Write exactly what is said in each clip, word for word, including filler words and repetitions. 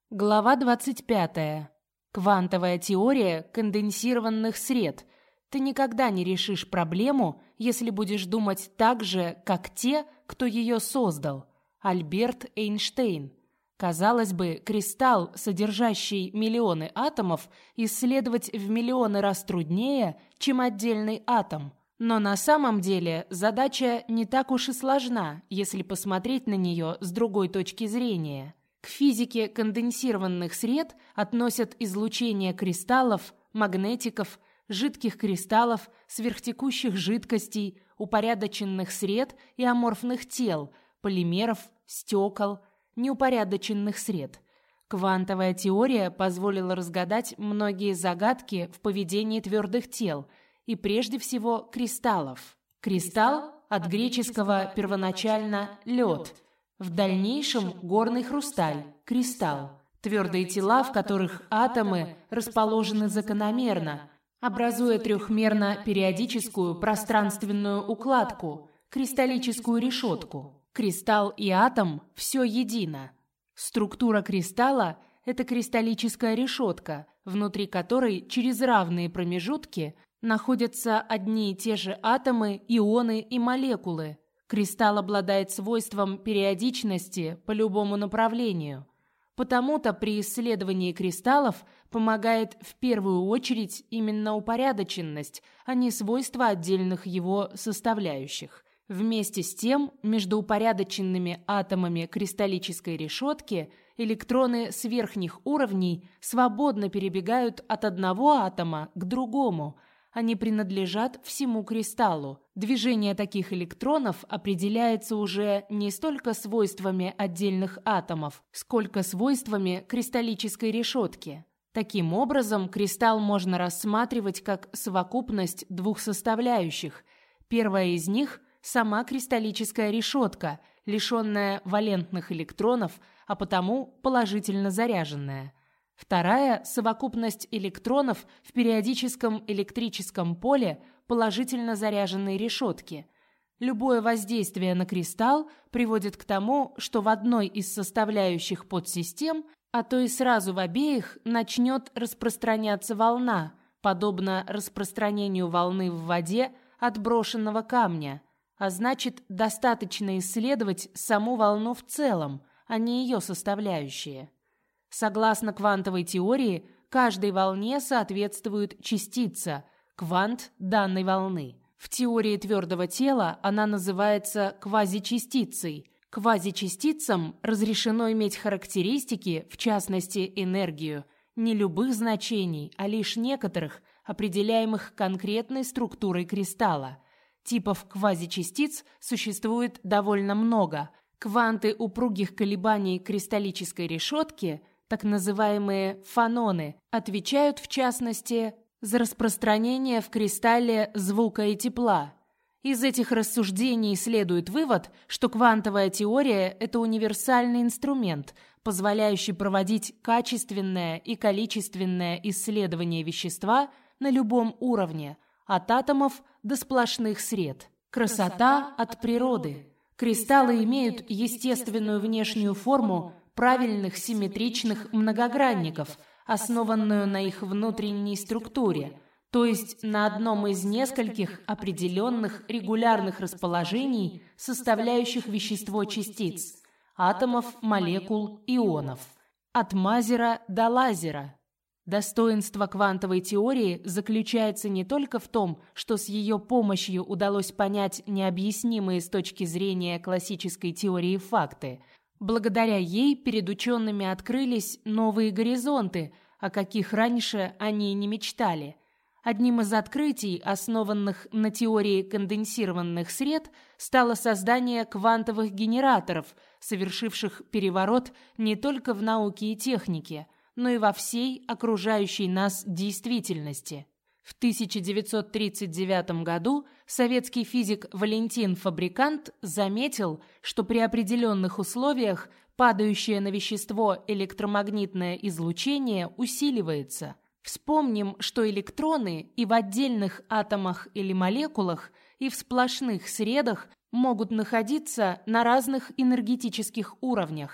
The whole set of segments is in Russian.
Глава двадцать пятая. Квантовая теория конденсированных сред. Ты никогда не решишь проблему, если будешь думать так же, как те, кто ее создал. Альберт Эйнштейн. Казалось бы, кристалл, содержащий миллионы атомов, исследовать в миллионы раз труднее, чем отдельный атом. Но на самом деле задача не так уж и сложна, если посмотреть на нее с другой точки зрения. К физике конденсированных сред относят излучение кристаллов, магнетиков, жидких кристаллов, сверхтекущих жидкостей, упорядоченных сред и аморфных тел, полимеров, стекол, неупорядоченных сред. Квантовая теория позволила разгадать многие загадки в поведении твердых тел и прежде всего кристаллов. Кристалл от греческого первоначально «лед», в дальнейшем горный хрусталь, кристалл, твердые тела, в которых атомы расположены закономерно, образуя трехмерно-периодическую пространственную укладку, кристаллическую решетку. Кристалл и атом – все едино. Структура кристалла – это кристаллическая решетка, внутри которой через равные промежутки находятся одни и те же атомы, ионы и молекулы. Кристалл обладает свойством периодичности по любому направлению. Потому-то при исследовании кристаллов помогает в первую очередь именно упорядоченность, а не свойства отдельных его составляющих. Вместе с тем, между упорядоченными атомами кристаллической решетки электроны с верхних уровней свободно перебегают от одного атома к другому. Они принадлежат всему кристаллу. Движение таких электронов определяется уже не столько свойствами отдельных атомов, сколько свойствами кристаллической решетки. Таким образом, кристалл можно рассматривать как совокупность двух составляющих. Первая из них – сама кристаллическая решетка, лишенная валентных электронов, а потому положительно заряженная. Вторая – совокупность электронов в периодическом электрическом поле положительно заряженной решетки. Любое воздействие на кристалл приводит к тому, что в одной из составляющих подсистем, а то и сразу в обеих, начнет распространяться волна, подобно распространению волны в воде от брошенного камня. А значит, достаточно исследовать саму волну в целом, а не ее составляющие. Согласно квантовой теории, каждой волне соответствует частица, квант данной волны. В теории твердого тела она называется квазичастицей. Квазичастицам разрешено иметь характеристики, в частности энергию, не любых значений, а лишь некоторых, определяемых конкретной структурой кристалла. Типов квазичастиц существует довольно много. Кванты упругих колебаний кристаллической решетки, так называемые фононы, отвечают в частности за распространение в кристалле звука и тепла. Из этих рассуждений следует вывод, что квантовая теория – это универсальный инструмент, позволяющий проводить качественное и количественное исследование вещества на любом уровне, от атомов до сплошных сред. Красота от природы. Кристаллы имеют естественную внешнюю форму правильных симметричных многогранников, основанную на их внутренней структуре, то есть на одном из нескольких определенных регулярных расположений, составляющих вещество частиц – атомов, молекул, ионов. От мазера до лазера. Достоинство квантовой теории заключается не только в том, что с ее помощью удалось понять необъяснимые с точки зрения классической теории факты. Благодаря ей перед учеными открылись новые горизонты, о каких раньше они и не мечтали. Одним из открытий, основанных на теории конденсированных сред, стало создание квантовых генераторов, совершивших переворот не только в науке и технике, но и во всей окружающей нас действительности. В тысяча девятьсот тридцать девятом году советский физик Валентин Фабрикант заметил, что при определенных условиях падающее на вещество электромагнитное излучение усиливается. Вспомним, что электроны и в отдельных атомах или молекулах, и в сплошных средах могут находиться на разных энергетических уровнях.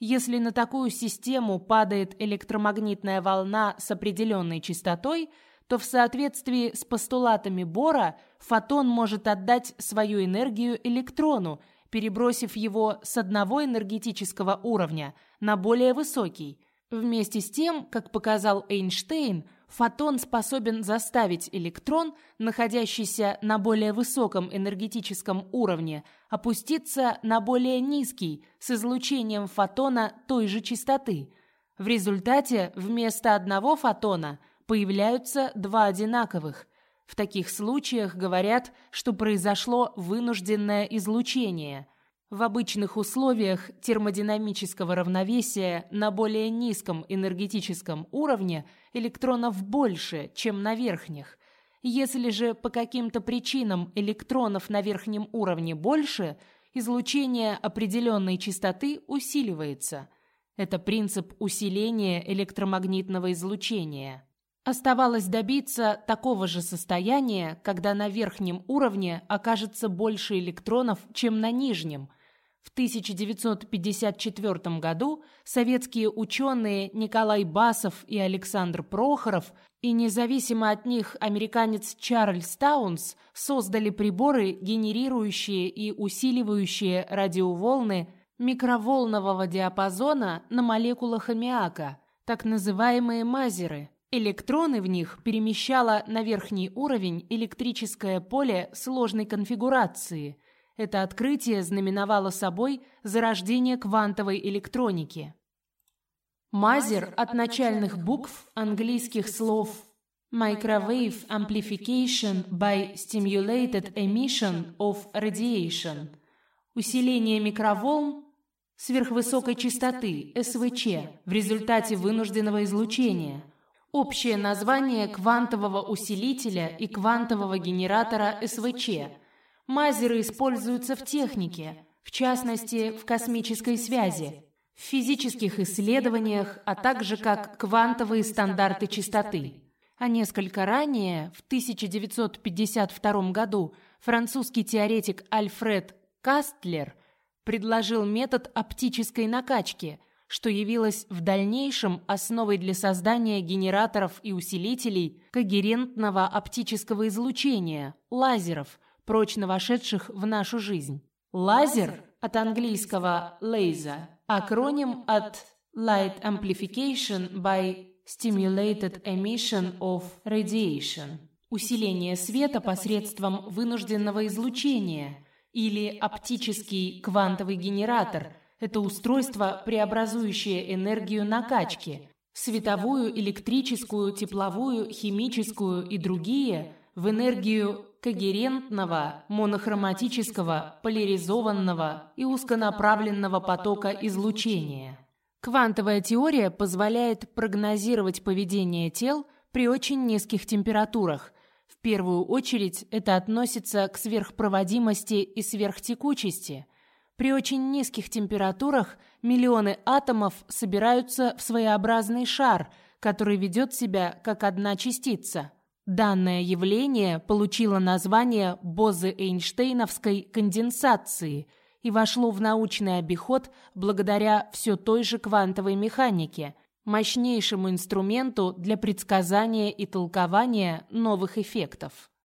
Если на такую систему падает электромагнитная волна с определенной частотой, то в соответствии с постулатами Бора фотон может отдать свою энергию электрону, перебросив его с одного энергетического уровня на более высокий. Вместе с тем, как показал Эйнштейн, фотон способен заставить электрон, находящийся на более высоком энергетическом уровне, опуститься на более низкий с излучением фотона той же частоты. В результате вместо одного фотона появляются два одинаковых. В таких случаях говорят, что произошло вынужденное излучение. В обычных условиях термодинамического равновесия на более низком энергетическом уровне электронов больше, чем на верхних. Если же по каким-то причинам электронов на верхнем уровне больше, излучение определенной частоты усиливается. Это принцип усиления электромагнитного излучения. Оставалось добиться такого же состояния, когда на верхнем уровне окажется больше электронов, чем на нижнем. В тысяча девятьсот пятьдесят четвёртом году советские ученые Николай Басов и Александр Прохоров и независимо от них американец Чарльз Таунс создали приборы, генерирующие и усиливающие радиоволны микроволнового диапазона на молекулах аммиака, так называемые мазеры. Электроны в них перемещало на верхний уровень электрическое поле сложной конфигурации. Это открытие знаменовало собой зарождение квантовой электроники. Мазер от начальных букв английских слов Microwave Amplification by Stimulated Emission of Radiation. Усиление микроволн сверхвысокой частоты, эс вэ че, в результате вынужденного излучения. Общее название квантового усилителя и квантового генератора эс вэ че. Мазеры используются в технике, в частности, в космической связи, в физических исследованиях, а также как квантовые стандарты частоты. А несколько ранее, в тысяча девятьсот пятьдесят втором году, французский теоретик Альфред Кастлер предложил метод оптической накачки, что явилось в дальнейшем основой для создания генераторов и усилителей когерентного оптического излучения, лазеров, прочно вошедших в нашу жизнь. Лазер от английского laser, акроним от Light Amplification by Stimulated Emission of Radiation, усиление света посредством вынужденного излучения, или оптический квантовый генератор. Это устройство, преобразующее энергию накачки, световую, электрическую, тепловую, химическую и другие, в энергию когерентного, монохроматического, поляризованного и узконаправленного потока излучения. Квантовая теория позволяет прогнозировать поведение тел при очень низких температурах. В первую очередь это относится к сверхпроводимости и сверхтекучести. При очень низких температурах миллионы атомов собираются в своеобразный шар, который ведет себя как одна частица. Данное явление получило название Бозе-Эйнштейновской конденсации и вошло в научный обиход благодаря все той же квантовой механике, мощнейшему инструменту для предсказания и толкования новых эффектов.